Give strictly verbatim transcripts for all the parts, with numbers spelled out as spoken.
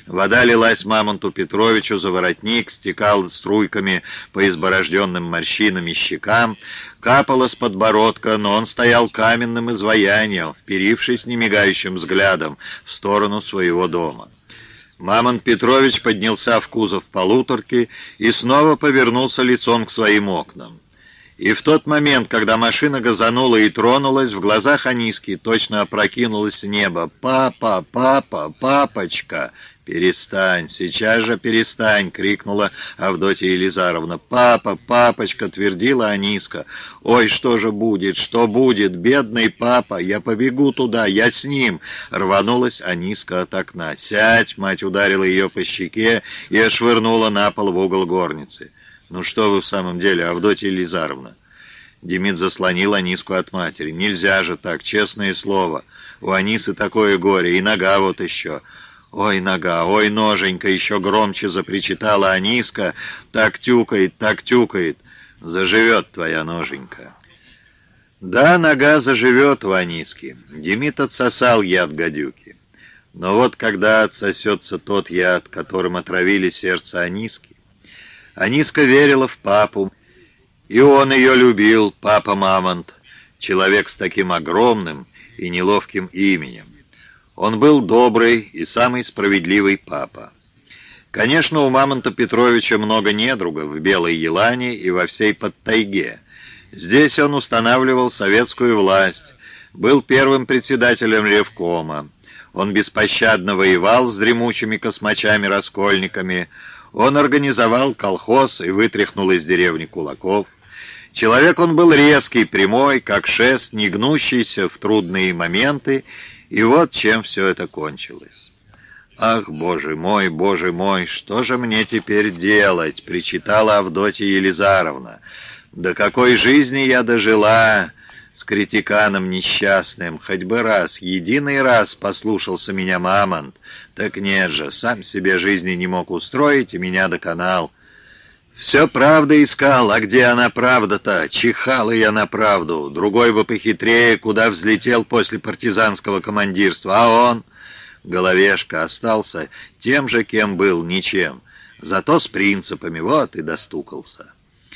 Вода лилась Мамонту Петровичу за воротник, стекала струйками по изборожденным морщинами щекам, капала с подбородка, но он стоял каменным изваянием, вперившись немигающим взглядом в сторону своего дома. Мамонт Петрович поднялся в кузов полуторки и снова повернулся лицом к своим окнам. И в тот момент, когда машина газанула и тронулась, в глазах Аниски точно опрокинулось небо. «Папа! Папа! Папочка!» «Перестань! Сейчас же перестань!» — крикнула Авдотья Елизаровна. «Папа! Папочка!» — твердила Аниска. «Ой, что же будет? Что будет? Бедный папа! Я побегу туда! Я с ним!» Рванулась Аниска от окна. «Сядь!» — мать ударила ее по щеке и отшвырнула на пол в угол горницы. «Ну что вы в самом деле, Авдотья Елизаровна?» Демид заслонил Аниску от матери. «Нельзя же так, честное слово. У Анисы такое горе, и нога вот еще». «Ой, нога, ой, ноженька!» — еще громче запричитала Аниска. «Так тюкает, так тюкает. Заживет твоя ноженька». Да, нога заживет у Аниски. Демид отсосал яд гадюки. Но вот когда отсосется тот яд, которым отравили сердце Аниски, Аниска верила в папу, и он ее любил, папа Мамонт, человек с таким огромным и неловким именем. Он был добрый и самый справедливый папа. Конечно, у Мамонта Петровича много недругов в Белой Елане и во всей Подтайге. Здесь он устанавливал советскую власть, был первым председателем Ревкома. Он беспощадно воевал с дремучими космачами-раскольниками. Он организовал колхоз и вытряхнул из деревни кулаков. Человек он был резкий, прямой, как шест, не гнущийся в трудные моменты, и вот чем все это кончилось. «Ах, боже мой, боже мой, что же мне теперь делать?» — причитала Авдотья Елизаровна. «До какой жизни я дожила с критиканом несчастным? Хоть бы раз, единый раз послушался меня Мамонт. Так нет же, сам себе жизни не мог устроить и меня доконал. Все правда искал, а где она правда-то? Чихала я на правду. Другой бы похитрее, куда взлетел после партизанского командирства, а он, головешка, остался тем же, кем был, ничем. Зато с принципами, вот и достукался».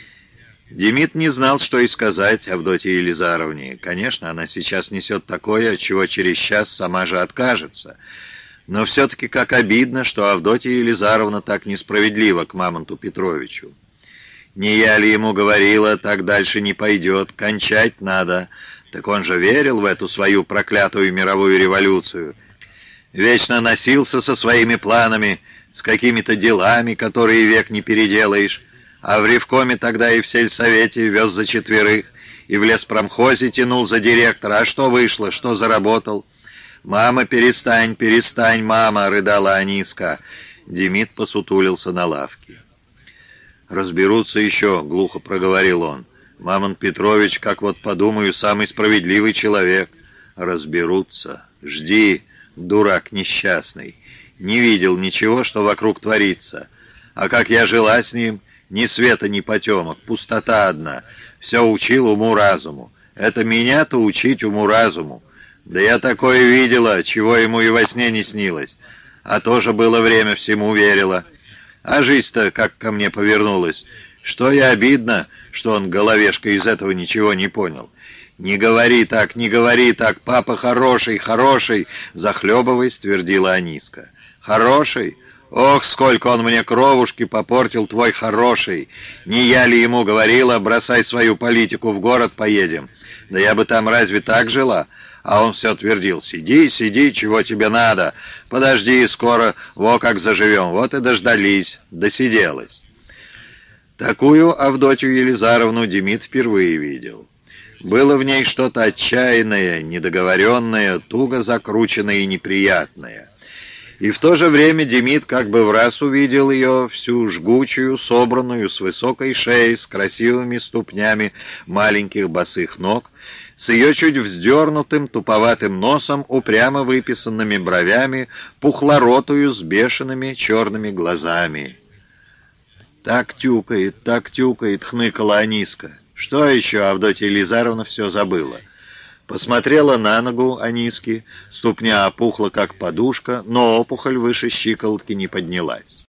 Демид не знал, что и сказать Авдотье Елизаровне. Конечно, она сейчас несет такое, от чего через час сама же откажется. Но все-таки как обидно, что Авдотья Елизаровна так несправедлива к Мамонту Петровичу. Не я ли ему говорила, так дальше не пойдет, кончать надо. Так он же верил в эту свою проклятую мировую революцию. Вечно носился со своими планами, с какими-то делами, которые век не переделаешь. А в Ревкоме тогда и в сельсовете вез за четверых, и в леспромхозе тянул за директора. А что вышло, что заработал? «Мама, перестань, перестань, мама!» — рыдала Аниска. Демид посутулился на лавке. «Разберутся еще», — глухо проговорил он. «Мамонт Петрович, как вот подумаю, самый справедливый человек». «Разберутся. Жди, дурак несчастный. Не видел ничего, что вокруг творится. А как я жила с ним, ни света, ни потемок, пустота одна. Все учил уму-разуму. Это меня-то учить уму-разуму. Да я такое видела, чего ему и во сне не снилось. А тоже было время, всему верила. А жизнь-то как ко мне повернулась. Что я обидно, что он, головешка, из этого ничего не понял. «Не говори так, не говори так, папа хороший, хороший!» Захлебываясь, твердила Аниска. «Хороший? Ох, сколько он мне кровушки попортил, твой хороший! Не я ли ему говорила, бросай свою политику, в город поедем? Да я бы там разве так жила?» А он все твердил: «Сиди, сиди, чего тебе надо? Подожди, скоро, во как заживем». Вот и дождались, досиделась. Такую Авдотью Елизаровну Демид впервые видел. Было в ней что-то отчаянное, недоговоренное, туго закрученное и неприятное. И в то же время Демид как бы в раз увидел ее, всю жгучую, собранную, с высокой шеей, с красивыми ступнями маленьких босых ног, с ее чуть вздернутым, туповатым носом, упрямо выписанными бровями, пухлоротую, с бешеными черными глазами. «Так тюкает, так тюкает», — хныкала Аниска. «Что еще?» — Авдотья Елизаровна все забыла. Посмотрела на ногу Аниски, ступня опухла, как подушка, но опухоль выше щиколотки не поднялась.